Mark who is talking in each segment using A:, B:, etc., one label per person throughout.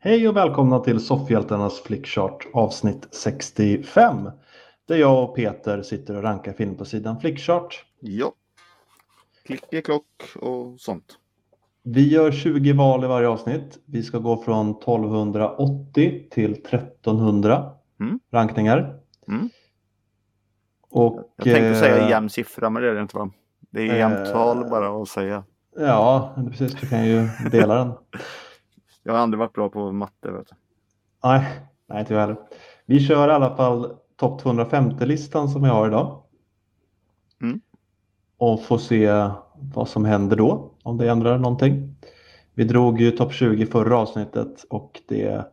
A: Hej och välkomna till Soffhjältarnas Flickchart avsnitt 65. Där jag och Peter sitter och rankar film på sidan Flickchart.
B: Ja, klick, klock och sånt.
A: Vi gör 20 val i varje avsnitt. Vi ska gå från 1280 till 1300 rankningar. Och,
B: jag tänkte säga jämn siffra, men det är det inte, va? Det är jämnt tal bara att säga.
A: Ja, precis. Du kan ju dela den.
B: Jag har aldrig varit bra på matte, vet du.
A: Nej, inte jag heller. Vi kör i alla fall topp 250-listan som vi har idag. Och får se vad som händer då, om det ändrar någonting. Vi drog topp 20 förra avsnittet och det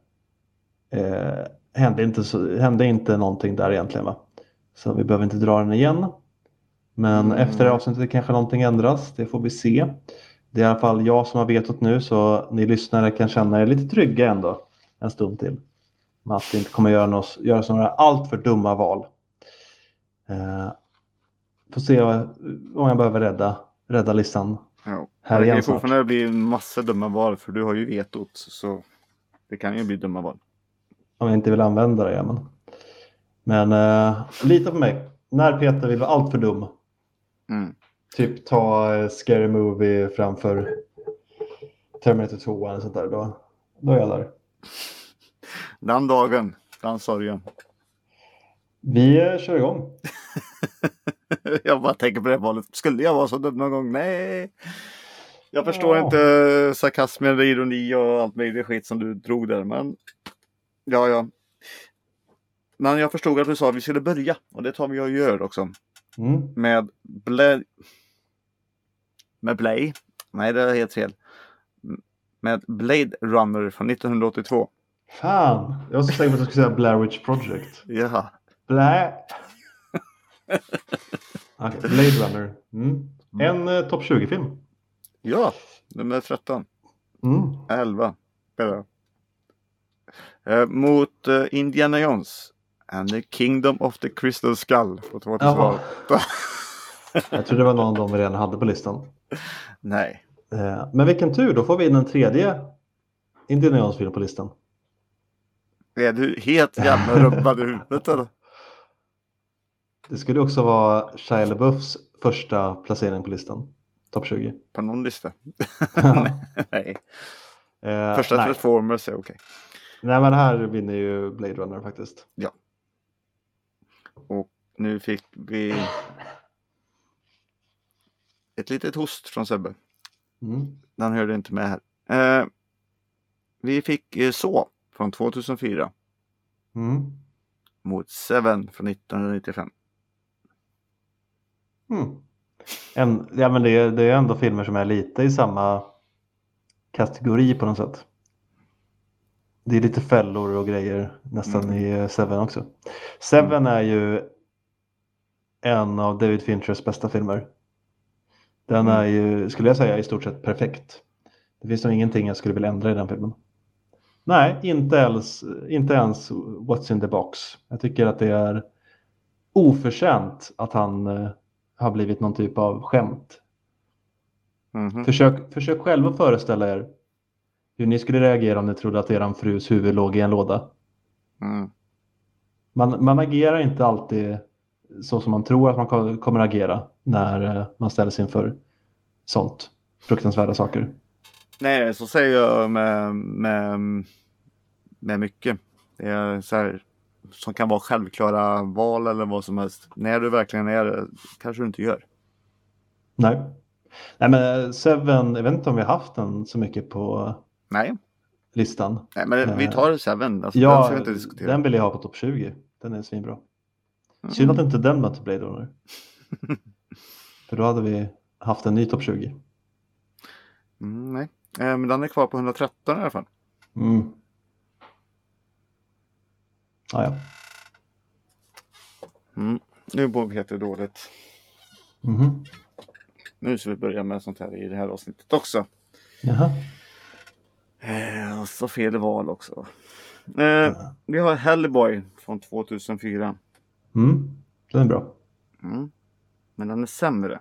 A: hände inte någonting där egentligen, va? Så vi behöver inte dra den igen. Men efter avsnittet kanske någonting ändras, det får vi se. Det är i alla fall jag som har vetot nu, så ni lyssnare kan känna er lite trygga ändå en stund till. Men att det inte kommer göra några allt för dumma val. Får se om jag behöver rädda listan.
B: Ja.
A: Här
B: det
A: igen
B: kan ju
A: snart.
B: fortfarande bli en massa dumma val, för du har ju vetot, så det kan ju bli dumma val.
A: Om jag inte vill använda det, men lita på mig. När Peter vill vara allt för dum. Typ ta Scary Movie framför Terminator 2 eller sånt där. Då är jag där.
B: Den dagen, den sorgen.
A: Vi kör igång.
B: Jag bara tänker på det valet. Skulle jag vara så dum någon gång? Nej. Jag förstår inte sarkasm eller ironi och allt möjligt skit som du drog där. Men ja. Men jag förstod att du sa att vi skulle börja. Och det tar vi och gör också. Med Blade. Nej, det är helt fel. Med Blade Runner från 1982.
A: Fan, jag var så säker på att jag skulle säga Blair Witch Project.
B: Ja.
A: Okay, Blade Runner. En topp 20-film.
B: Ja, nummer 13. 11. Mot Indiana Jones and the Kingdom of the Crystal Skull på 2008.
A: Jag tror det var någon av dem vi redan hade på listan.
B: Nej.
A: Men vilken tur, då får vi in en tredje Indiana Jones-film på listan.
B: Är du helt jävla rubbad i huvudet, eller?
A: Det skulle också vara Shia LaBeoufs första placering på listan. Topp 20.
B: På någon lista? Nej. Första Transformers är okej.
A: Nej, men här vinner ju Blade Runner faktiskt.
B: Ja. Och nu fick vi ett litet host från Sebbe. Den hörde inte med här. Vi fick så från 2004. Mot Seven från 1995.
A: Ja, men det är ändå filmer som är lite i samma kategori på något sätt. Det är lite fällor och grejer nästan i Seven också. Seven är ju en av David Finchers bästa filmer. Den är ju, skulle jag säga, i stort sett perfekt. Det finns nog ingenting jag skulle vilja ändra i den filmen. Nej, inte ens What's in the box. Jag tycker att det är oförtjänt att han har blivit någon typ av skämt. Försök själv att föreställa er hur ni skulle reagera om ni trodde att eran frus huvud låg i en låda. Man agerar inte alltid så som man tror att man kommer agera när man ställs inför sånt fruktansvärda saker.
B: Nej, så säger jag med mycket. Det är så här, som kan vara självklara val eller vad som helst. När du verkligen är det, kanske du inte gör.
A: Nej, men Seven, jag vet inte om vi har haft den så mycket på listan.
B: Nej, men vi tar Seven. Alltså,
A: ja,
B: den ska vi inte diskutera.
A: Den vill jag ha på topp 20. Den är svinbra. Synd att inte den var till Blade Runner. För då hade vi haft en ny topp 20.
B: Nej, men den är kvar på 113 i alla fall.
A: Ja.
B: Nu bor vi jättedåligt. Nu ska vi börja med sånt här i det här avsnittet också.
A: Jaha.
B: Och så fel val också. Vi har Hellboy från 2004.
A: Den är bra.
B: Men den är sämre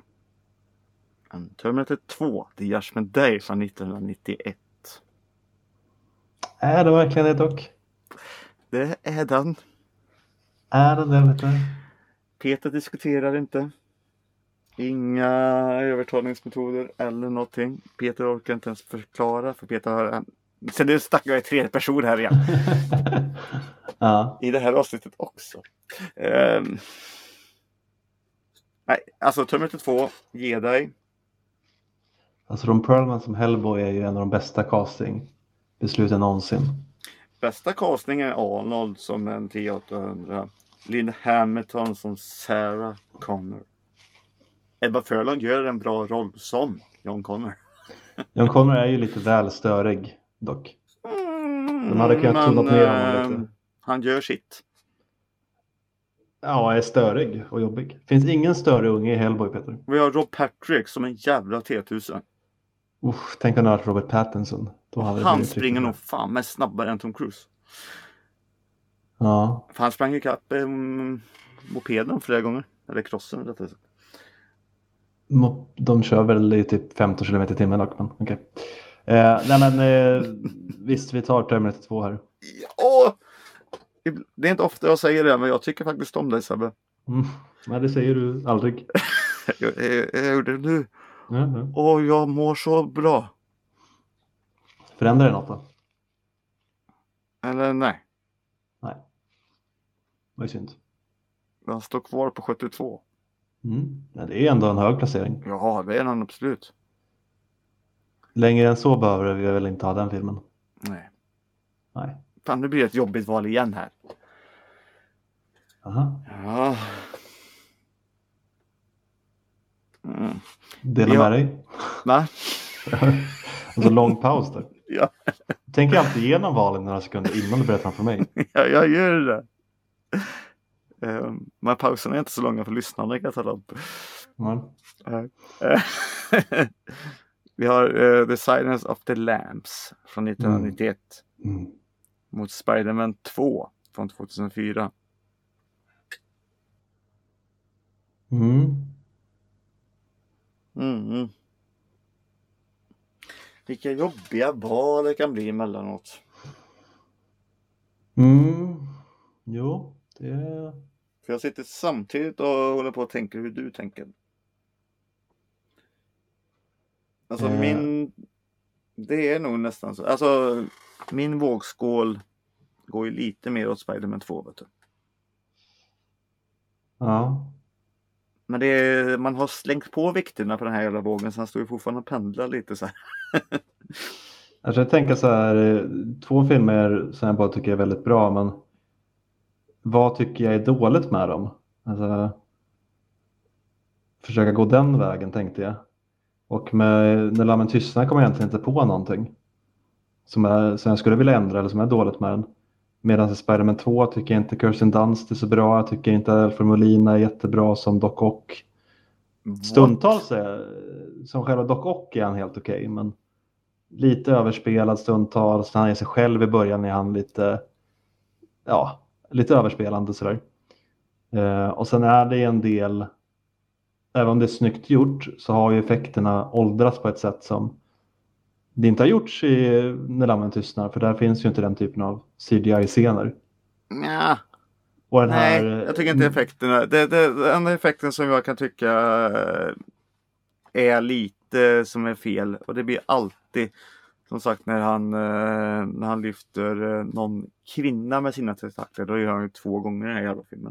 B: än Terminator 2, The Judgment Day från 1991.
A: Är det verkligen det dock?
B: Det är den.
A: Är det det, vet du?
B: Peter diskuterar inte. Inga övertalningsmetoder eller någonting. Peter orkar inte ens förklara, för Peter har... Sen nu stack jag i tredje person här igen.
A: Ja.
B: I det här avsnittet också. Nej, alltså Terminator 2, ge dig.
A: Alltså Ron Perlman som Hellboy är ju en av de bästa castingbesluten någonsin.
B: Bästa castingen är Arnold som en T800. Lynn Hamilton som Sarah Connor. Ebba Furlong gör en bra roll som John Connor.
A: John Connor är ju lite väl störig dock. De hade kunnat tonat ner honom lite.
B: Han gör sitt.
A: Ja, är störig och jobbig. Finns ingen större unge i Hellboy, Peter.
B: Vi har Rob Patrick som en jävla T1000.
A: Tänk om det hade varit Robert Pattinson. Då hade det
B: Han
A: blivit
B: springer
A: riktigt
B: nog
A: bra.
B: fan mest snabbare än Tom Cruise.
A: Ja.
B: För han sprang ikapp mopeden flera gånger. Eller crossen rättare sagt.
A: De kör väl i typ 15 km i timmen dock, men okej. Visst, vi tar Terminator 2 här.
B: Ja, det är inte ofta jag säger det, men jag tycker faktiskt om dig, Sebbe.
A: Nej, det säger du aldrig.
B: Jag gjorde det nu.
A: Ja.
B: Och jag mår så bra.
A: Förändrar det något då?
B: Eller nej,
A: Nej. Det var synd.
B: jag står kvar på 72.
A: Ja, det är ändå en hög placering.
B: Ja, det är den absolut.
A: Längre än så behöver vi väl inte ha den filmen.
B: Nej.
A: Nej.
B: Fan, nu blir det ett jobbigt val igen här.
A: Aha.
B: Ja.
A: Dela med dig.
B: Va?
A: Och så lång paus där.
B: Ja.
A: Tänker jag alltid igenom valen några sekunder innan du berättar framför mig.
B: Ja, jag gör det. Men pauserna är inte så långa för lyssnarna, kan jag tala om. Vi har The Silence of the Lambs från 1991 mot Spider-Man 2 från 2004. Vilka jobbiga val det kan bli emellanåt.
A: Jo, det...
B: För jag sitter samtidigt och håller på att tänka hur du tänker. Alltså det är nog nästan så. Alltså min vågskål går ju lite mer åt Spider-Man 2, vet du.
A: Ja.
B: Men man har slängt på vikterna på den här jävla vågen, så han står ju fortfarande och pendlar lite så här.
A: Alltså jag tänker så här, 2 filmer som jag bara tycker är väldigt bra, men vad tycker jag är dåligt med dem? Alltså, försöka gå den vägen, tänkte jag. Och När lammen tystnar kommer jag egentligen inte på någonting som jag skulle vilja ändra eller som är dåligt med den. Medan i Spider-Man 2 tycker jag inte Kirsten Dunst är så bra. Jag tycker inte Alfred Molina är jättebra som Doc Ock. Stundtals som själva Doc Ock är han helt okej, men lite överspelad stundtals. När han är sig själv i början är han lite överspelande sådär. Och sen är det en del, även om det är snyggt gjort, så har ju effekterna åldrats på ett sätt som det inte har gjorts i När lammen tystnar, för där finns ju inte den typen av CGI-scener.
B: Ja.
A: Och
B: Nej, jag tycker inte effekterna. Den enda effekten som jag kan tycka är lite som är fel, och det blir alltid som sagt när han lyfter någon kvinna med sina testakler. Då gör han ju 2 gånger i den här jävla filmen.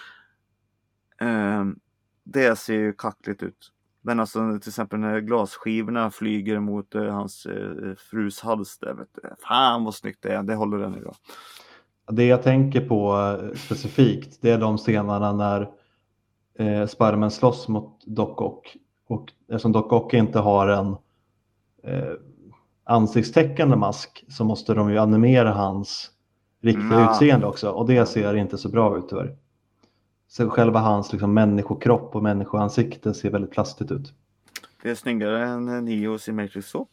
B: Det ser ju kackligt ut. Men alltså till exempel när glasskivorna flyger mot hans frus hals där, vet du. Fan vad snyggt det är, det håller den idag.
A: Det jag tänker på specifikt, det är de scenerna när Spider-Man slåss mot Doc Ock. Och eftersom Doc Ock inte har en ansiktstäckande mask, så måste de ju animera hans riktiga utseende också. Och det ser inte så bra ut tyvärr. Så själva hans liksom människokropp och människoansikte ser väldigt plastigt ut.
B: Det är snyggare än Neos i Matrix 2.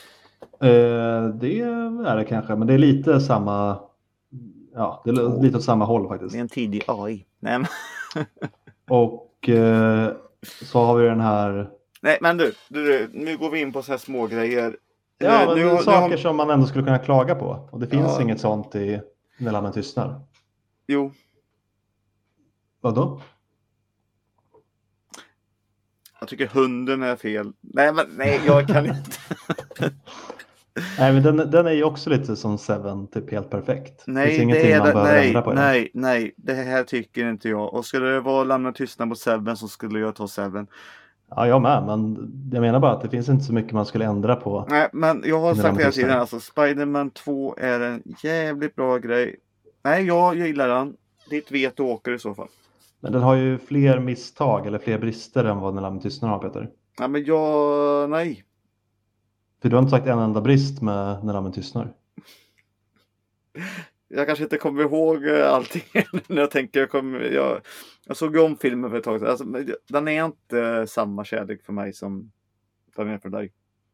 A: Det är det kanske, men det är lite samma. Ja, det är lite åt samma håll faktiskt.
B: Det är en tidig AI. Nej, men...
A: Och så har vi den här.
B: Nej, men du, nu går vi in på så här små grejer.
A: Ja, men
B: Nu
A: saker som man ändå skulle kunna klaga på. Och det finns
B: Ja.
A: inget sånt i När lammen tystnar.
B: Jo,
A: Vadå?
B: jag tycker hunden är fel. Nej, jag kan inte.
A: Nej, men den är ju också lite som Seven, typ helt perfekt. Det finns
B: Nej,
A: ingenting
B: det är
A: man
B: det.
A: behöver ändra på i den.
B: Nej, det här tycker inte jag. Och skulle det vara lämna tystnad på Seven så skulle jag ta Seven.
A: Ja, jag med, men jag menar bara att det finns inte så mycket man skulle ändra på.
B: Nej, men jag har
A: När
B: sagt
A: lammen
B: hela
A: tystnar.
B: tiden, alltså Spider-Man 2 är en jävligt bra grej. Nej, jag gillar den. Ditt veto åker i så fall.
A: Men den har ju fler misstag eller fler brister än vad När lammen tystnar har, Peter.
B: Ja, men nej.
A: För du har inte sagt en enda brist med När lammen tystnar.
B: Jag kanske inte kommer ihåg allting när jag tänker. Jag såg ju om filmen för ett tag sedan. Alltså, den är inte samma kärlek för mig som den är för dig.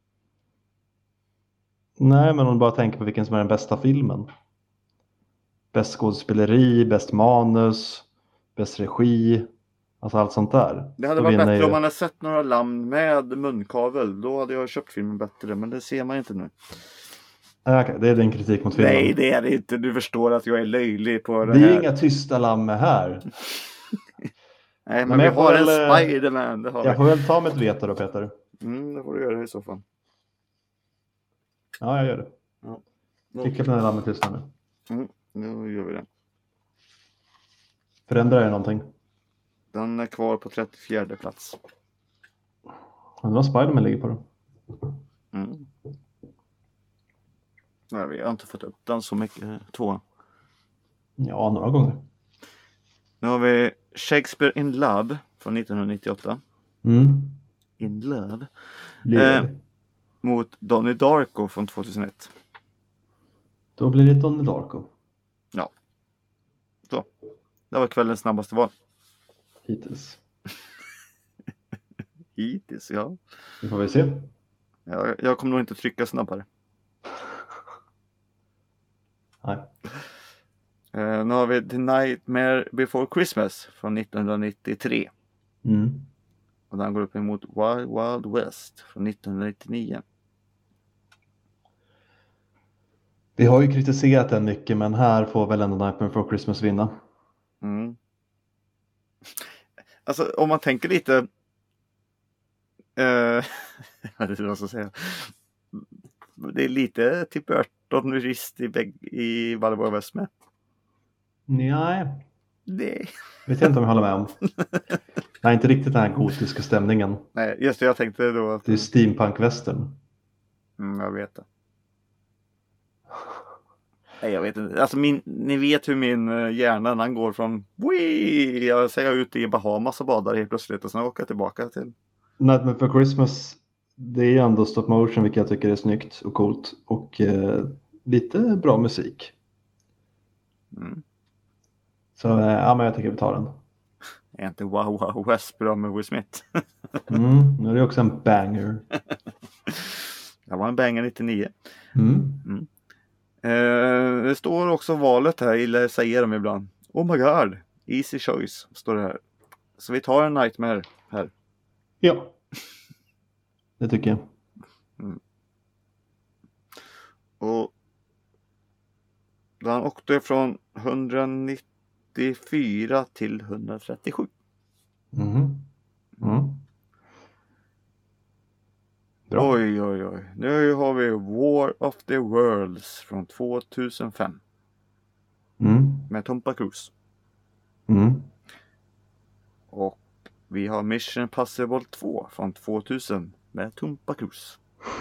A: Nej, men om du bara tänker på vilken som är den bästa filmen. Bäst skådespeleri, bäst manus, bäst regi. Alltså allt sånt där.
B: Det hade
A: Då
B: varit
A: vinner
B: bättre
A: ju-
B: om man hade sett några lamm med munkavel. Då hade jag köpt filmen bättre. Men det ser man inte nu.
A: Okej, det är din kritik mot filmen.
B: Nej, det är det inte. Du förstår att jag är löjlig på det
A: Det
B: här.
A: är inga tysta lamm med här.
B: Nej, men
A: Men
B: vi
A: jag får
B: har en
A: väl,
B: Spider-Man. Det har
A: Jag
B: vi.
A: får väl ta med ett veto då, Peter.
B: Det får du göra i så fall.
A: Ja, jag gör det.
B: Ja.
A: Klicka på den här lammen tystnar nu.
B: Nu gör vi det.
A: Förändrar det någonting?
B: Den är kvar på 34:e plats.
A: Ja, det var Spider-Man ligger på då.
B: Nej, vi har inte fått upp den så mycket. 2.
A: Ja, några gånger.
B: Nu har vi Shakespeare in Love från 1998. In Love. Mot Donnie Darko från 2001.
A: Då blir det Donnie Darko.
B: Ja. Så. Det var kvällens snabbaste val.
A: Hittills.
B: Hittills, ja.
A: Det får vi se.
B: Jag kommer nog inte trycka snabbare.
A: Nej.
B: Nu har vi The Nightmare Before Christmas från 1993. Och den går upp emot Wild Wild West från 1999.
A: Vi har ju kritiserat den mycket, men här får väl ändå Nightmare Before Christmas vinna.
B: Alltså om man tänker lite vad är det jag ska säga? Det är lite typ Burton-rist i Wild Wild West med.
A: Nej.
B: Nej.
A: Vet jag inte om jag håller med om. Nej, inte riktigt den här gotiska stämningen.
B: Nej, just det, jag tänkte då att...
A: Det är steampunk-västern.
B: Jag vet det. Nej, jag vet inte. Alltså ni vet hur min hjärna, den går från jag säger ut i Bahamas och badar helt plötsligt och sen åker jag tillbaka till...
A: Nightmare Before Christmas, det är ändå stop motion, vilket jag tycker är snyggt och coolt. Och lite bra musik. Så ja, men jag tycker vi tar den.
B: Är inte Wow Wow West bra med Will Smith?
A: Nu är det också en banger.
B: Det var en banger 99.
A: Mm.
B: Det står också valet här, eller säger de ibland. Oh my god, easy choice, står det här. Så vi tar en Nightmare här.
A: Ja, det tycker jag.
B: Och den åkte från 194 till 137.
A: Bra.
B: Oj. Nu har vi War of the Worlds från 2005. Med Tom Cruise. Och vi har Mission Impossible 2 från 2000 med Tom Cruise.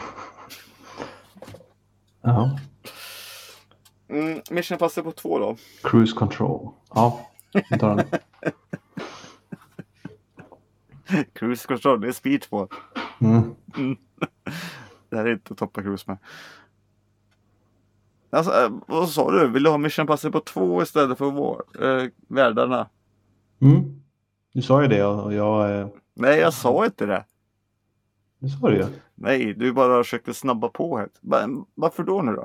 A: Ja.
B: Mission Impossible 2 då.
A: Cruise Control. Ja, vi tar den.
B: Cruise Control, det är Speed 2. Det här är inte Tom Cruise med. Alltså, vad sa du? Vill du ha Mission Impossible 2 istället för världarna?
A: Du sa ju det och jag...
B: Nej, jag sa inte det.
A: Du sa det ju.
B: Nej, du bara försökte snabba på här. Varför då nu då?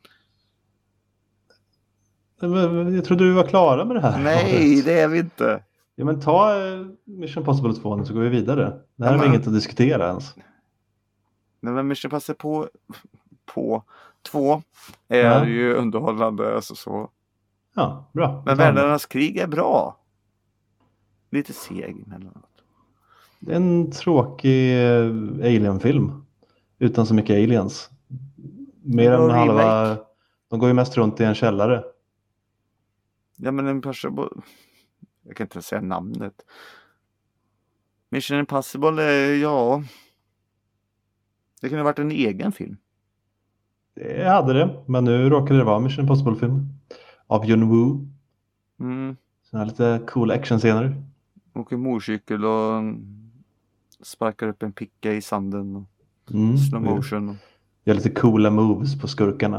A: Jag trodde du var klara med det här.
B: Nej, det är vi inte.
A: Ja, men ta Mission Impossible 2 nu så går vi vidare. Det här är inget att diskutera ens.
B: Nej, men Mission Impossible på 2 är ju underhållande. Alltså så.
A: Ja, bra.
B: Men Världarnas krig är bra. Lite seg emellanåt.
A: Det är en tråkig Alien-film. Utan så mycket aliens. Mer än halva... De går ju mest runt i en källare.
B: Ja, men en person... Jag kan inte säga namnet. Mission Impossible är, ja... Det kunde ha varit en egen film.
A: Det hade det, men nu råkade det vara Mission Impossible-film. Av Yun Woo. Såna här lite cool actionscener.
B: Åker motorcykel och sparkar upp en picka i sanden. Och slow motion. Och...
A: Gör lite coola moves på skurkarna.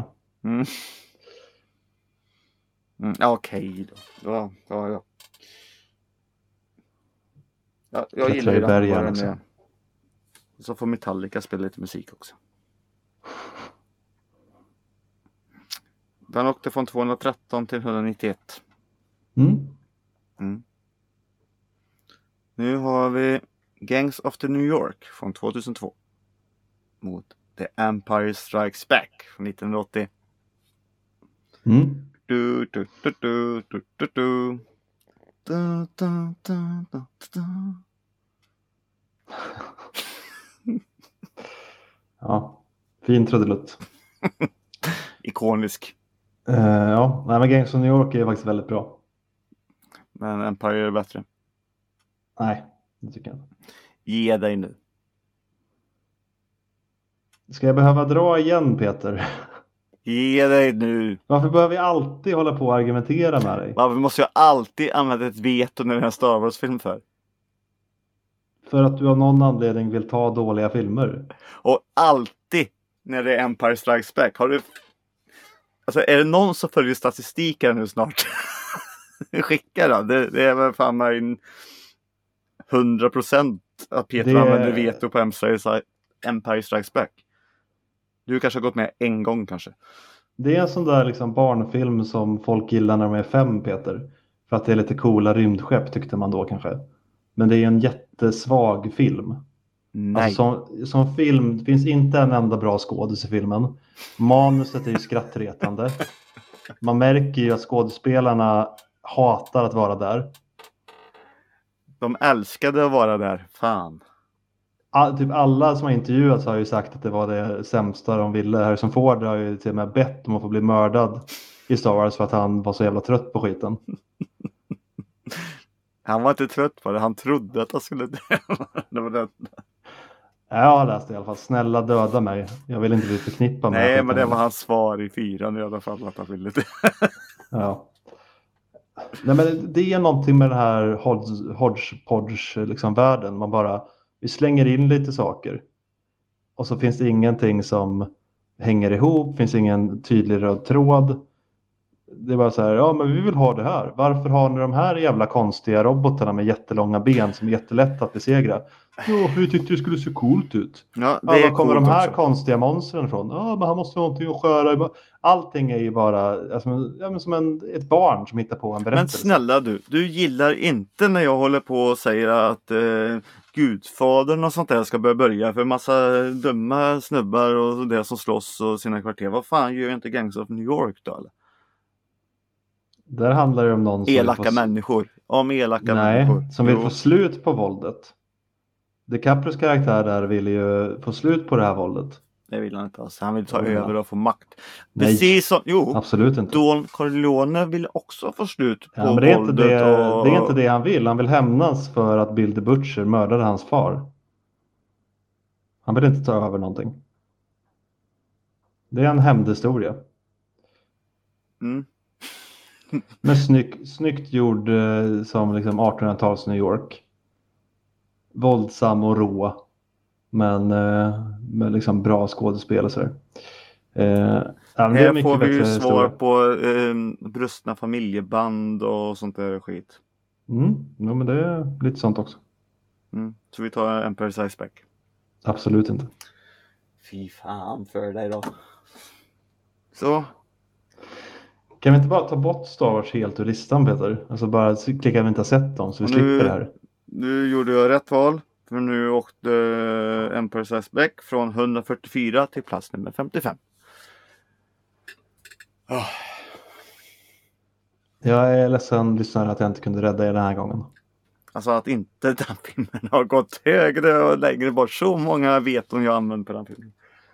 B: Okej då. Ja. Jag gillar
A: ju
B: ju
A: bergen också.
B: Så får Metallica spela lite musik också. Den åkte från 213 till 191. Nu har vi Gangs of the New York från 2002. Mot The Empire Strikes Back från 1980.
A: Ja, fin trudelutt.
B: Ikonisk.
A: Ja, nej, men Gangs of New York är faktiskt väldigt bra.
B: Men Empire är bättre.
A: Nej, det tycker jag inte.
B: Ge dig nu.
A: Ska jag behöva dra igen, Peter?
B: Ge dig nu.
A: Varför behöver vi alltid hålla på och argumentera med dig?
B: Varför måste jag alltid använda ett veto när det är en Star Wars-film för?
A: För att du av någon anledning vill ta dåliga filmer.
B: Och alltid när det är Empire Strikes Back. Har du... Alltså är det någon som följer statistiken nu snart? Skicka då. Det är väl fan mig 100% att Peter använder veto på Empire Strikes Back. Du kanske har gått med en gång kanske.
A: Det är en sån där liksom barnfilm som folk gillar när de är 5, Peter. För att det är lite coola rymdskepp tyckte man då kanske. Men det är en jättesvag film.
B: Nej.
A: Alltså, som film, det finns inte en enda bra skådis i filmen. Manuset är ju skrattretande. Man märker ju att skådespelarna hatar att vara där.
B: De älskade att vara där, fan.
A: Typ alla som har intervjuats har ju sagt att det var det sämsta de ville. Harrison Ford har ju till och med bett om att få bli mördad i Star Wars för att han var så jävla trött på skiten.
B: Han var inte trött på det, han trodde att han skulle dö. Det var det.
A: Jag har läst det i alla fall. Snälla döda mig. Jag vill inte bli förknippad med.
B: Nej, men det var hans svar i 4 i alla fall, att han ville det.
A: Ja. Nej, men det är någonting med den här hodgepodge liksom världen. Man bara, vi slänger in lite saker. Och så finns det ingenting som hänger ihop. Finns ingen tydlig röd tråd. Det är bara så här, ja men vi vill ha det här. Varför har ni de här jävla konstiga robotarna med jättelånga ben som är jättelätt att besegra? Jo, vi tyckte det skulle se coolt ut.
B: Ja, det är
A: kommer de här
B: också.
A: konstiga monstren ifrån? Ja, men han måste ha någonting att sköra. Allting är ju bara alltså, som ett barn som hittar på en berättelse.
B: Men snälla du gillar inte när jag håller på och säger att Gudfadern och sånt där ska börja för massa dumma snubbar och det som slåss och sina kvarter. Vad fan gör inte Gangs of New York då? Eller?
A: Där handlar det om någon som
B: elaka människor. Om elaka människor.
A: Som vill få slut på våldet. DiCaprios karaktär där vill ju få slut på det här våldet.
B: Det vill han inte alls. Han vill ta över och få makt.
A: Nej,
B: precis som,
A: absolut inte.
B: Don Corleone vill också få slut på
A: men det är
B: våldet.
A: Det är inte det han vill. Han vill hämnas för att Bill the Butcher mördade hans far. Han vill inte ta över någonting. Det är en hämndhistoria. Men snyggt gjord som liksom 1800-tals New York. Våldsam och rå. Men med liksom bra skådespel och sådär.
B: Här får vi ju svar på brustna familjeband och sånt där skit.
A: Ja, men det är lite sånt också.
B: Så vi tar Empire Strikes Back.
A: Absolut inte.
B: Fy fan för dig då. Så.
A: Kan vi inte bara ta bort Star Wars helt ur listan, Peter? Alltså bara klicka vi inte har sett dem så vi slipper det här.
B: Nu gjorde jag rätt val. För nu åkte Empire Strikes Back från 144 till plats nummer 55. Oh.
A: Jag är ledsen lyssnare att jag inte kunde rädda er den här gången.
B: Alltså att inte den filmen har gått högre och längre bort. Så många veton jag använt på den filmen.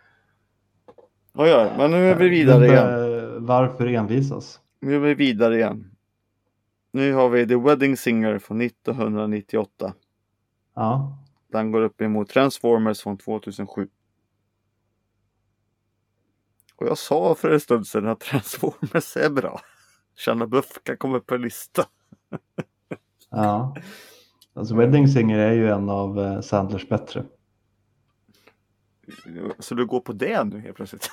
B: Ja, men nu är vi vidare igen.
A: Varför envisas?
B: Nu är vi vidare igen. Nu har vi The Wedding Singer från 1998.
A: Ja.
B: Den går upp emot Transformers från 2007. Och jag sa för en stund sedan att Transformers är bra. Känna Buff kan komma upp på en lista.
A: Ja. Alltså Wedding Singer är ju en av Sandlers bättre.
B: Så du går på det nu helt plötsligt.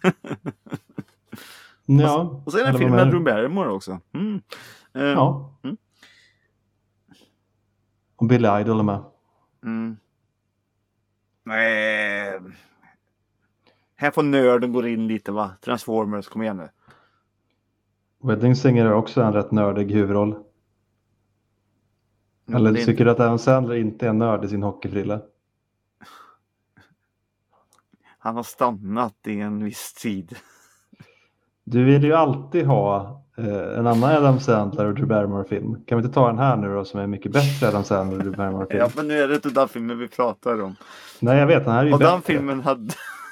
A: Ja.
B: Och så är det en film med Drew Barrymore också. Mm.
A: Ja.
B: Mm.
A: Och Billy Idol är med.
B: Mm. Här får nörden gå in lite va. Transformers, kom igen nu.
A: Wedding Singer är också en rätt nördig huvudroll. Eller tycker du att Adam Sandler inte är en nörd i sin hockeyfrilla?
B: Han har stannat i en viss tid.
A: Du vill ju alltid ha en annan Adam Sandler och Drew Barrymore-film. Kan vi inte ta den här nu då som är mycket bättre Adam Sandler och Drew Barrymore-film?
B: Ja, men nu är det inte den filmen vi pratar om.
A: Nej, jag vet. Den här är ju
B: och
A: bättre.
B: Den filmen hade...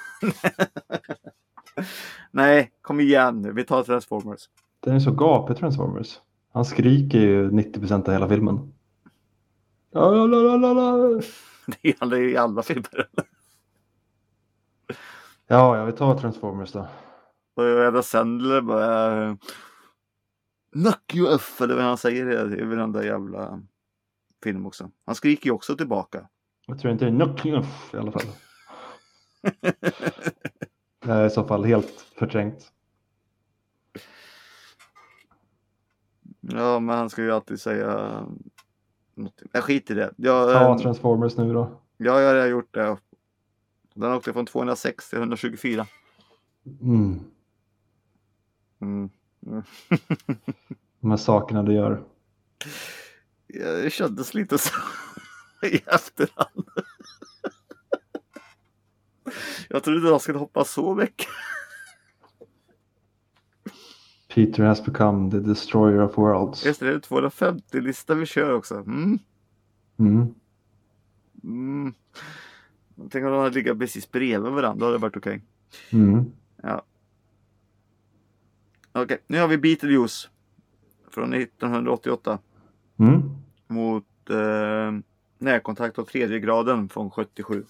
B: Nej, kom igen nu. Vi tar Transformers.
A: Den är så gapig, Transformers. Han skriker ju 90% av hela filmen.
B: Det är i alla filmer.
A: Ja, jag vill ta Transformers då.
B: Och Adam Sandler bara... Knock you off, eller vad han säger i varenda jävla film också. Han skriker ju också tillbaka.
A: Jag tror inte det är knock you off i alla fall. Det är i så fall helt förträngt.
B: Ja, men han ska ju alltid säga något. Jag skiter i det.
A: Ta Transformers nu då.
B: Ja, jag har gjort det. Den åkte från 206 till 124.
A: Mm. De här sakerna du gör.
B: Ja, det kändes lite så i efterhand. Jag trodde jag skulle hoppa så mycket.
A: Peter has become the destroyer of worlds.
B: Just det, är 250-lista vi kör också. Tänk om de hade legat precis bredvid varandra, då hade det varit okej. Ja. Okej, nu har vi Beetlejuice från 1988 mot Närkontakt av tredje graden från 77.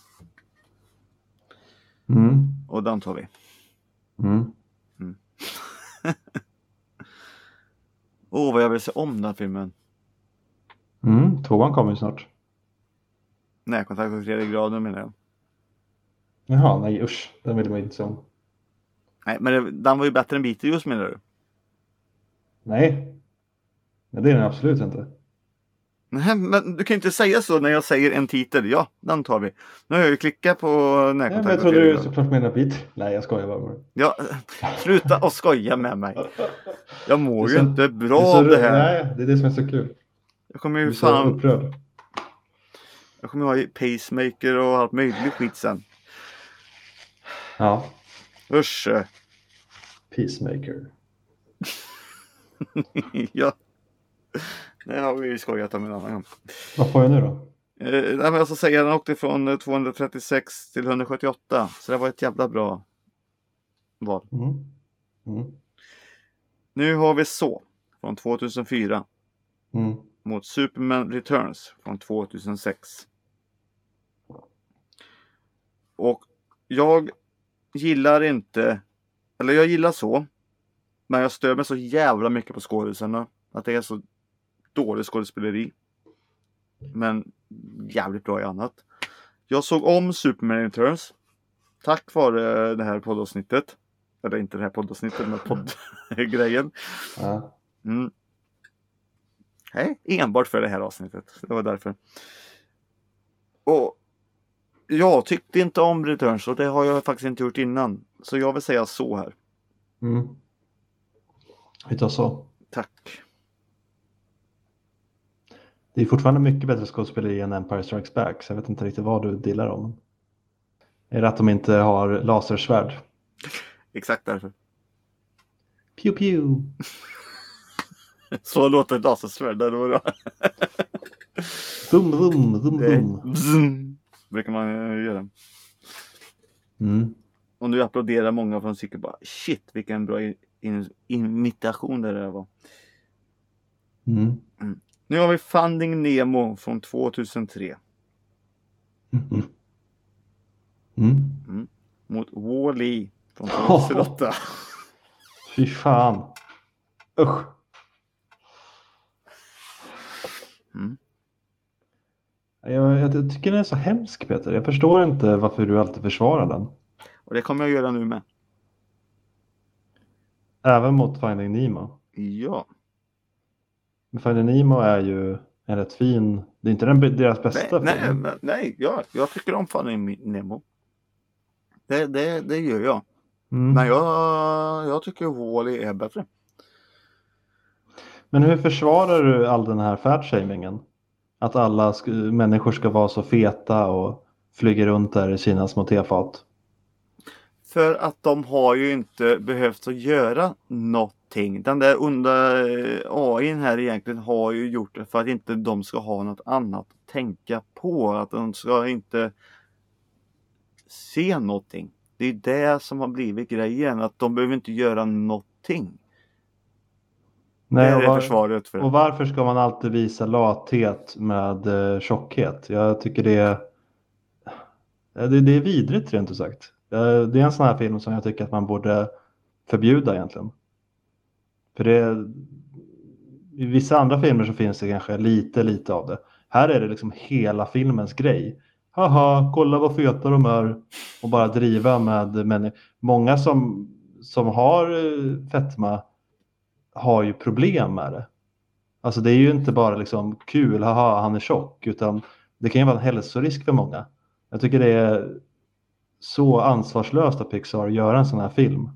B: Och den tar vi. Vad jag vill se om den här filmen.
A: Tvåan kommer ju snart.
B: Närkontakt av tredje graden menar jag.
A: Jaha, nej usch. Den vill man inte se om.
B: Nej, men den var ju bättre än Beetlejuice menar du?
A: Nej. Men det är den absolut inte.
B: Nej, men du kan inte säga så när jag säger en titel. Ja, den tar vi. Nu har jag ju klickat på Närkontakt.
A: Nej, men jag trodde du såklart menar Peter. Nej, jag skojar bara.
B: Ja, sluta och skoja med mig. Jag mår ju inte bra av det här.
A: Nej, det är det som är så kul.
B: Jag kommer ju
A: fan upprörd.
B: Jag kommer ha pacemaker och allt möjligt skit sen.
A: Ja.
B: Usch.
A: Peacemaker.
B: Ja. Det har vi ju skojat om en annan gång.
A: Vad får jag nu då?
B: Nej, men jag ska säga den åkte från 236 till 178. Så det var ett jävla bra val. Nu har vi så från 2004 mot Superman Returns från 2006. Och jag gillar inte, eller jag gillar så, men jag stör mig så jävla mycket på skådespelarna att det är så dålig skådespeleri. Men jävligt bra i annat. Jag såg om Superman Returns tack vare det här poddavsnittet. Eller inte det här poddavsnittet, men poddgrejen.
A: Ja.
B: Nej, enbart för det här avsnittet. Det var därför. Och jag tyckte inte om Returns, och det har jag faktiskt inte gjort innan. Så jag vill säga så här.
A: Vi tar så.
B: Tack.
A: Det är fortfarande mycket bättre skådespeleri än Empire Strikes Back, så jag vet inte riktigt vad du delar om. Är det att de inte har lasersvärd?
B: Exakt därför.
A: Pew pew.
B: Så låter ett lasersvärd där då.
A: Vum, vum, vum, vum.
B: Bzzum, brukar man göra.
A: Mm.
B: Och nu applåderar många från cykel bara, shit vilken bra imitation det där var.
A: Mm.
B: Nu har vi Finding Nemo från 2003.
A: Mm. Mm.
B: Mot Wall-E från 2008.
A: Fy fan. Usch. Jag tycker den är så hemsk, Peter. Jag förstår inte varför du alltid försvarar den.
B: Och det kommer jag göra nu med.
A: Även mot Finding Nemo.
B: Ja.
A: Men Finding Nemo är ju en rätt fin... Det är inte deras bästa film.
B: Nej, jag tycker om Finding Nemo. Det gör jag.
A: Mm.
B: Men jag tycker Wall-E är bättre.
A: Men hur försvarar du all den här fatshamingen? Att alla människor ska vara så feta och flyger runt där i sina små tefat.
B: För att de har ju inte behövt att göra någonting. Den där onda AI:n här egentligen har ju gjort det för att inte de ska ha något annat att tänka på. Att de ska inte se någonting. Det är det som har blivit grejen. Att de behöver inte göra någonting.
A: Nej,
B: det är försvaret för det.
A: Och varför ska man alltid visa lathet med tjockhet? Jag tycker det är vidrigt rent ut sagt. Det är en sån här film som jag tycker att man borde förbjuda egentligen. För i vissa andra filmer så finns det kanske lite av det. Här är det liksom hela filmens grej. Haha, kolla vad feta de är. Och bara driva med människor. Många som har fetma har ju problem med det. Alltså det är ju inte bara liksom kul, haha han är tjock, utan det kan ju vara en hälsorisk för många. Jag tycker det är så ansvarslöst av Pixar att göra en sån här film.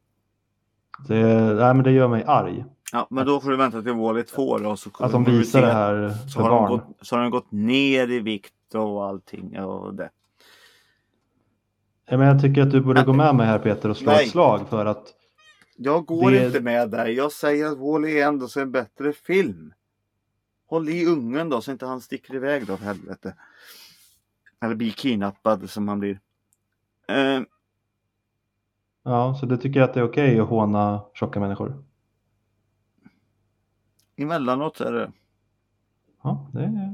A: Men det gör mig arg.
B: Ja, men då får du vänta till Wall-E 2 då. Så
A: att de visar det här för barn.
B: Så har de gått ner i vikt och allting och det.
A: Ja, men jag tycker att du borde gå med mig här, Peter, och slå ett slag för att...
B: Jag går inte med där. Jag säger att Wall-E är ändå så en bättre film. Håll i ungen då så inte han sticker iväg då för helvete. Eller blir kidnappad som han blir.
A: Ja, så du tycker att det är okej att håna tjocka människor?
B: Emellanåt är det.
A: Ja,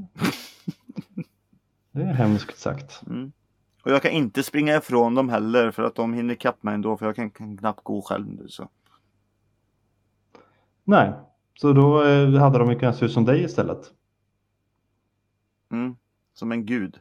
A: det är hemskt sagt.
B: Och jag kan inte springa ifrån dem heller för att de hinner kapp mig ändå, för jag kan knappt gå själv nu så.
A: Nej, så då hade de ju kunnat se ut som dig istället.
B: Som en gud.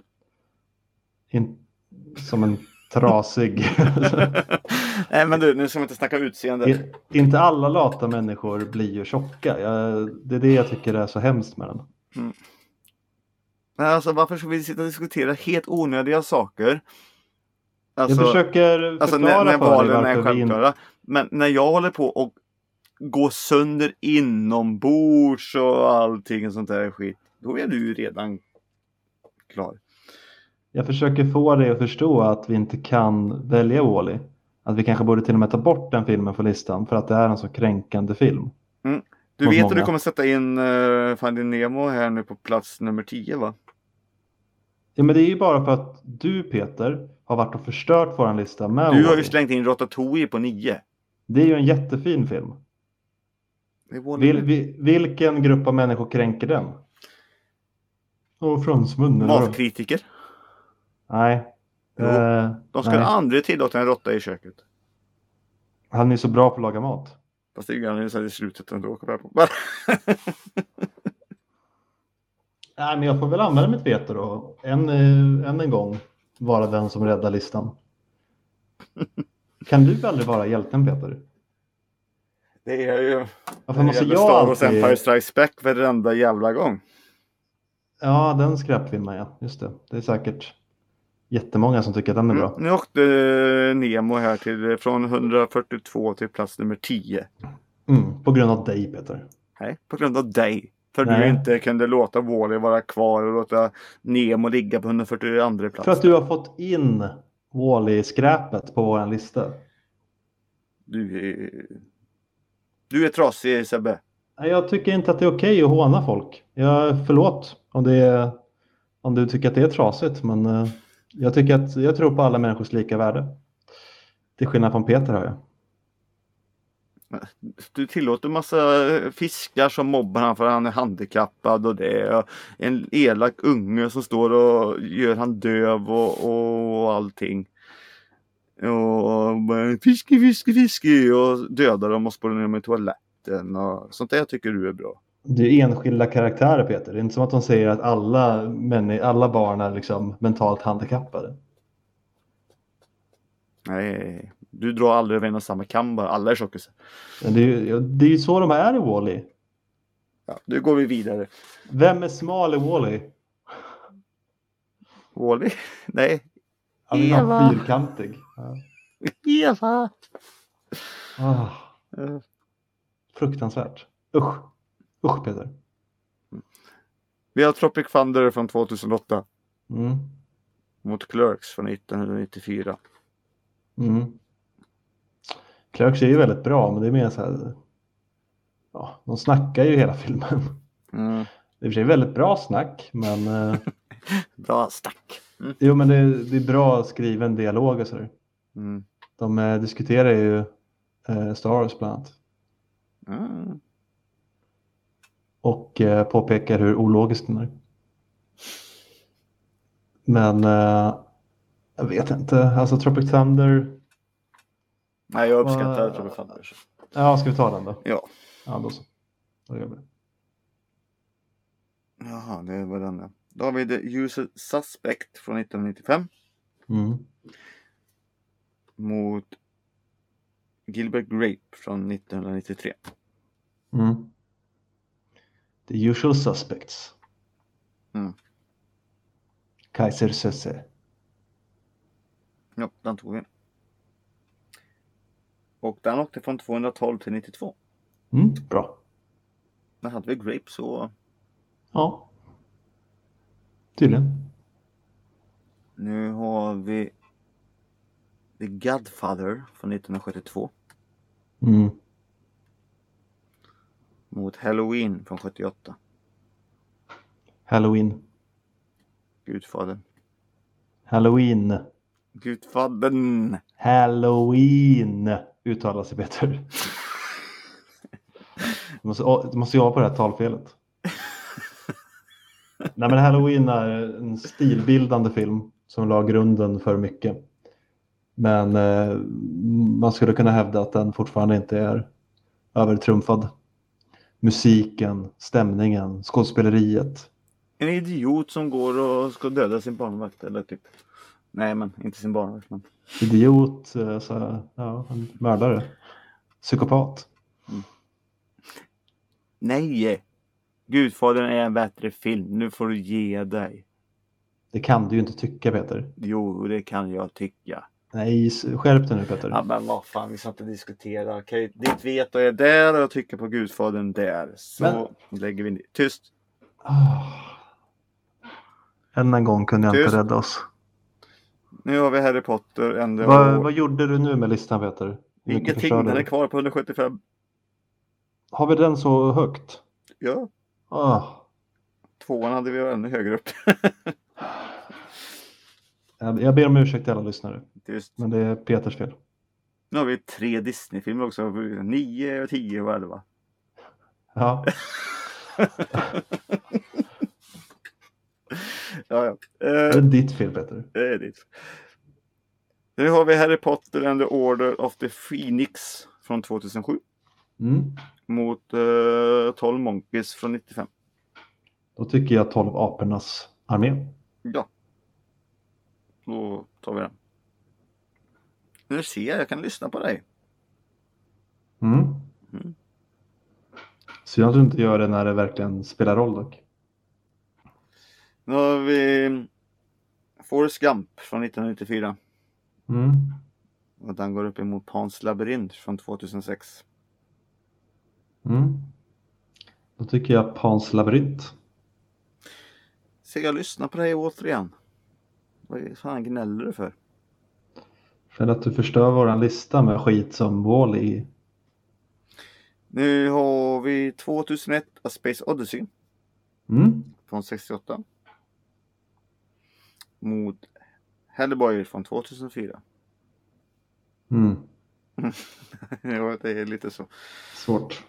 A: Som en trasig.
B: Nej men du, nu ska vi inte snacka utseende.
A: Inte alla lata människor blir ju tjocka. Det är det jag tycker är så hemskt med den.
B: Men alltså varför ska vi sitta och diskutera helt onödiga saker? Alltså,
A: jag försöker förklara
B: när
A: för dig
B: valen är
A: varför
B: självklara. Men när jag håller på och gå sönder inombords och allting och sånt där skit, då är du redan klar.
A: Jag försöker få dig att förstå att vi inte kan välja Wall-E. Att vi kanske borde till och med ta bort den filmen från listan för att det är en så kränkande film.
B: Du vet att du kommer sätta in Finding Nemo här nu på plats nummer 10 va?
A: Ja, men det är ju bara för att du, Peter, har varit och förstört våran lista med
B: Du har
A: Wall-E.
B: ju slängt in Ratatouille på 9.
A: Det är ju en jättefin film. Vilken grupp av människor kränker den? Fransmän.
B: Matkritiker.
A: Nej.
B: De ska aldrig tillåta en råtta i köket.
A: Han är så bra på att laga mat.
B: Fast det är ju så i slutet ändå.
A: Nej, men jag får väl använda mitt veto då. Än en gång vara den som räddar listan. Kan du aldrig vara hjälten, Peter?
B: Det är ju...
A: Varför måste jag
B: Star Wars Empire Strikes Back varenda jävla gång.
A: Ja, den skräpfilmen, ja. Just det. Det är säkert jättemånga som tycker att den är bra.
B: Nu åkte Nemo här från 142 till plats nummer 10.
A: På grund av dig, Peter.
B: Nej, på grund av dig. För du inte kunde låta Wall-E vara kvar och låta Nemo ligga på 142 plats.
A: För att du har fått in Wall-E-skräpet på vår lista.
B: Du är trasig, Sebbe.
A: Nej, jag tycker inte att det är okej att håna folk. Förlåt om du tycker att det är trasigt, men jag tror på alla människors lika värde. Till skillnad från Peter har jag.
B: Du tillåter massa fiskar som mobbar han för han är handikappad och det är en elak unge som står och gör han döv och allting. Och bara, fiske och dödar dem och spolar ner dem i toaletten och sånt där tycker du är bra.
A: Det är enskilda karaktärer, Peter. Det är inte som att de säger att alla barn är liksom mentalt handikappade.
B: Nej, du drar aldrig över en och samma kam bara. Alla är tjockisar.
A: Det är ju så de är i Wall-E.
B: Ja, nu går vi vidare.
A: Vem är smal i Wall-E?
B: Wall-E? Nej.
A: Han är
B: Eva.
A: fyrkantig. Ja.
B: Eva.
A: Ah, fruktansvärt. Usch Peter.
B: Vi har Tropic Thunder från 2008.
A: Mm.
B: Mot Clerks från 1994.
A: Mm. Clerks är ju väldigt bra, men det är mer så här. Ja, de snackar ju hela filmen.
B: Mm.
A: Det är i och för sig väldigt bra snack, men
B: Bra snack. Mm.
A: jo, men det är bra skriven dialog och sådär.
B: Mm.
A: De diskuterar ju Star Wars bland annat.
B: Mm.
A: Och påpekar hur ologisk den är. Men jag vet inte. Alltså Tropic Thunder.
B: Nej, jag uppskattar Tropic Thunder.
A: Ja, ska vi ta den då?
B: Ja.
A: Ja, då så. Då gör vi det.
B: Jaha, det var den där. Då har vi The Usual Suspect från 1995.
A: Mm.
B: Mot Gilbert Grape från 1993.
A: Mm. The Usual Suspects.
B: Mm.
A: Kaiser Söze.
B: Ja, den tog vi. Och den åkte från 212 till 92.
A: Mm, bra.
B: När hade vi Grape så...
A: Ja. Tydligen.
B: Nu har vi The Godfather från 1972.
A: Mm.
B: Mot Halloween från 78.
A: Halloween.
B: Gudfadern.
A: Halloween.
B: Gudfadern.
A: Halloween uttalar sig Peter. Du måste jobba på det här talfelet. Nej, men Halloween är en stilbildande film som la grunden för mycket. Men man skulle kunna hävda att den fortfarande inte är övertrumfad. Musiken, stämningen, skådespeleriet.
B: En idiot som går och ska döda sin barnvakt eller typ. Nej, men inte sin barnvakt, men.
A: Idiot, så, ja, en mördare. Psykopat.
B: Mm. Nej! Gudfadern är en bättre film. Nu får du ge dig.
A: Det kan du ju inte tycka, Peter.
B: Jo, det kan jag tycka.
A: Nej, skärp dig nu, Peter.
B: Ja, men vad fan, vi ska inte diskutera. Okej, ditt veto är där och jag tycker på Gudfadern där. Så lägger vi ner. Tyst.
A: Än en gång kunde jag
B: Tyst.
A: inte rädda oss.
B: Nu har vi Harry Potter.
A: Vad gjorde du nu med listan, Peter?
B: Ingenting, den är kvar på 175.
A: Har vi den så högt?
B: Ja.
A: Tvåan
B: hade vi ännu högre upp.
A: Jag ber om ursäkt till alla lyssnare.
B: Tyst.
A: Men det är Peters fel.
B: Nu har vi 3 Disney-filmer också. 9, 10 och 11.
A: Ja.
B: Ja.
A: Det är ditt fel, Peter.
B: Det är ditt. Nu har vi Harry Potter and the Order of the Phoenix från 2007. Mot 12 Monkeys från 95.
A: Då tycker jag 12 apornas armé.
B: Ja. Då tar vi den. Nu ser jag kan lyssna på dig.
A: Så att du inte gör det när det verkligen spelar roll dock.
B: Nu har vi Forrest Gump från 1994. Och den går upp emot Pans labyrint från 2006.
A: Då tycker jag Pans labyrint.
B: Ska jag lyssna på dig återigen? Vad fan gnäller du för?
A: För att du förstör våran lista med skit som Wall-E.
B: Nu har vi 2001 A Space Odyssey från 68. Mot Hellboy från 2004. Ja, det är lite så.
A: Svårt.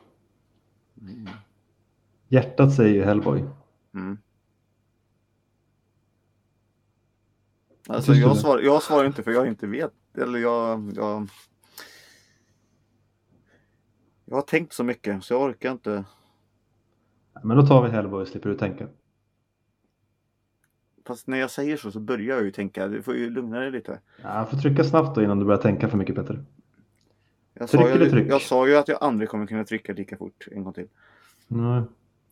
A: Hjärtat säger ju Hellboy.
B: Alltså jag svarar inte för jag inte vet. Eller jag har tänkt så mycket så jag orkar inte.
A: Men då tar vi Hellboy, slipper du tänka.
B: Fast när jag säger så börjar jag ju tänka. Du får ju lugna dig lite.
A: Ja, får trycka snabbt då innan du börjar tänka för mycket, Peter.
B: Jag sa ju att jag aldrig kommer kunna trycka lika fort en gång till.
A: Nej.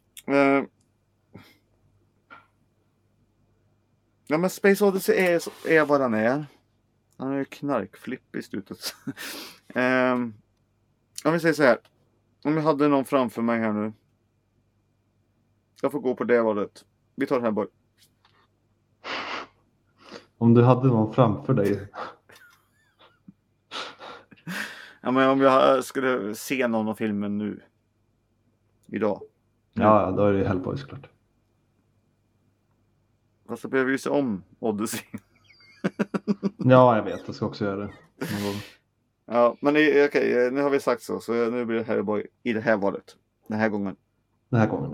B: Ja, men Space Odyssey är vad den är. Han är ju knarkflipp i slutet. Om vi säger så här. Om jag hade någon framför mig här nu. Jag får gå på det valet. Vi tar Hellboy.
A: Om du hade någon framför dig.
B: Ja, men om jag skulle se någon av filmen nu. Idag.
A: Ja, då är det Hellboy såklart.
B: Fast jag behöver ju se om Odyssey.
A: Ja, jag vet. Jag ska också göra det.
B: Ja, men okej, nu har vi sagt så nu blir det Hellboy i det här valet. Den här gången.
A: Den här gången.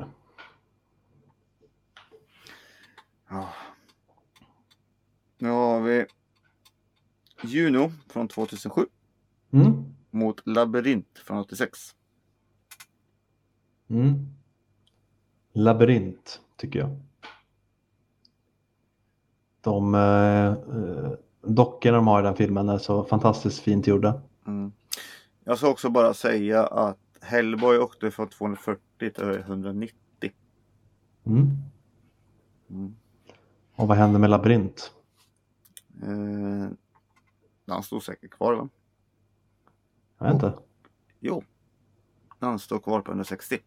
B: Ja. Nu har vi Juno från 2007 mot Labyrint från 86.
A: Labyrint tycker jag. De dockorna de har i den filmen är så fantastiskt fint gjorda.
B: Jag ska också bara säga att Hellboy åkte från 240 till 190.
A: Och vad hände med Labyrint?
B: Han stod säkert kvar, va?
A: Jag vet inte.
B: Jo. Han står kvar på 160.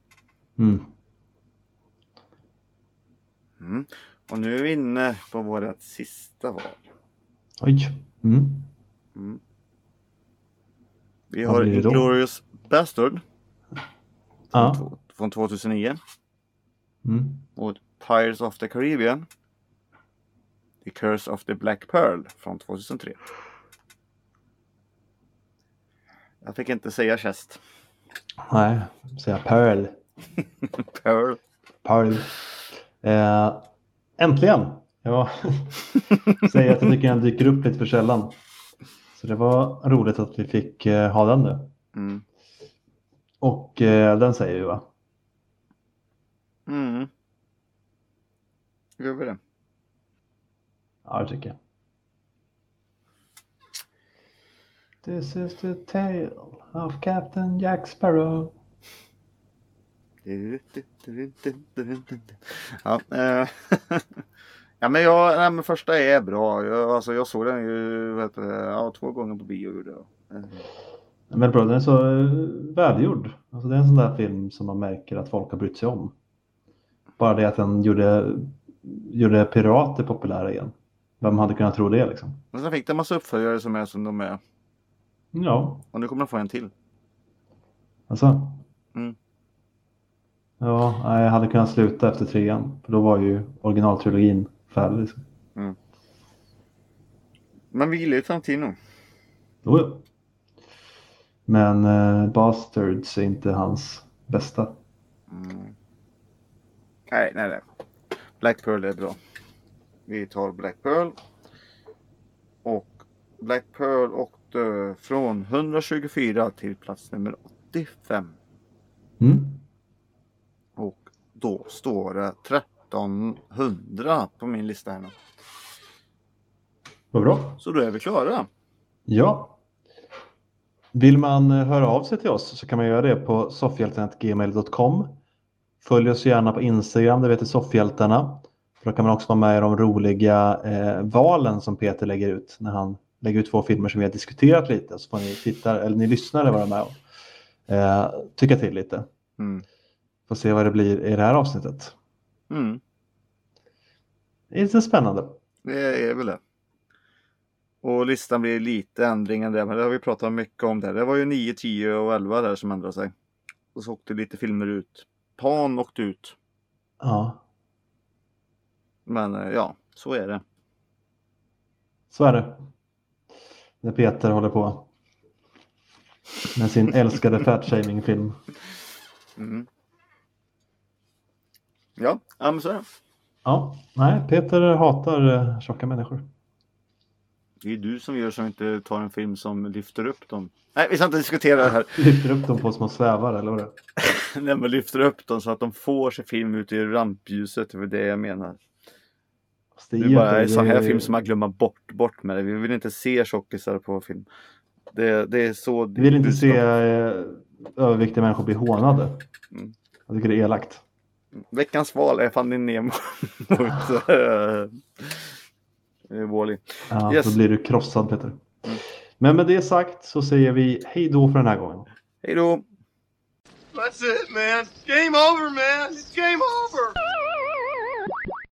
B: Och nu är vi inne på vårt sista val.
A: Oj.
B: Vi har Inglourious Bastard från 2009. Och Pirates of the Caribbean. The Curse of the Black Pearl från 2003. Jag fick inte säga chest.
A: Nej, säga Pearl. Pearl. Äntligen! Ja. Säger att jag tycker den dyker upp lite för sällan. Så det var roligt att vi fick ha den nu. Och den säger ju, va?
B: Gör vi det?
A: Ja, det tycker jag. This is the tale of Captain Jack Sparrow.
B: Ja, ja, men första är bra. Jag såg den ju 2 gånger på bio.
A: Men bro, den är så välgjord. Alltså, det är en sån där film som man märker att folk har brytt sig om. Bara det att den gjorde pirater populära igen. Vem hade kunnat tro det liksom?
B: Men sen fick det en massa uppföljare som är som de är.
A: Ja.
B: Och nu kommer de få en till.
A: Alltså? Ja, jag hade kunnat sluta efter 3:an. För då var ju originaltrilogin färdig. Liksom.
B: Men vi gillar ju Tarantino.
A: Jo. Men Bastards är inte hans bästa.
B: Nej. Black Pearl är bra. Vi tar Black Pearl. Och Black Pearl åkte från 124 till plats nummer 85. Och då står det 1300 på min lista här nu.
A: Vad bra.
B: Så då är vi klara.
A: Ja. Vill man höra av sig till oss så kan man göra det på soffhjältarna@gmail.com. Följ oss gärna på Instagram, där vi heter Soffhjältarna. För då kan man också vara med i de roliga valen som Peter lägger ut. När han lägger ut 2 filmer som vi har diskuterat lite. Så får ni titta, eller ni lyssnare vara med och tycka till lite. Får se vad det blir i det här avsnittet. Det är lite spännande.
B: Det är väl det. Och listan blir lite ändringar där, men det har vi pratat mycket om där. Det var ju 9, 10 och 11 där som ändrade sig. Och så åkte lite filmer ut. Pan åkte ut.
A: Ja,
B: Men ja, så är det.
A: så är det. När Peter håller på med sin älskade fatshaming-film.
B: Mm. Ja, men så är det.
A: Ja, nej, Peter hatar tjocka människor.
B: Det är du som gör så att inte tar en film som lyfter upp dem. Nej, vi ska inte diskutera det här.
A: Lyfter upp dem på små svävar, eller vad det är?
B: Nej, men lyfter upp dem så att de får sig film ute i rampljuset. Det är det jag menar. Det är bara en sån här film som man glömmer bort med det. Vi vill inte se tjockisar på film. Det är så...
A: Vi vill inte se överviktiga människor bli hånade. Jag tycker det är elakt.
B: Veckans val är Finding Nemo mot Wall-E.
A: Ja, yes. Då blir du krossad, Peter. Men med det sagt så säger vi hej då för den här gången.
B: Hej då!
C: That's it, man. Game over, man. It's game over.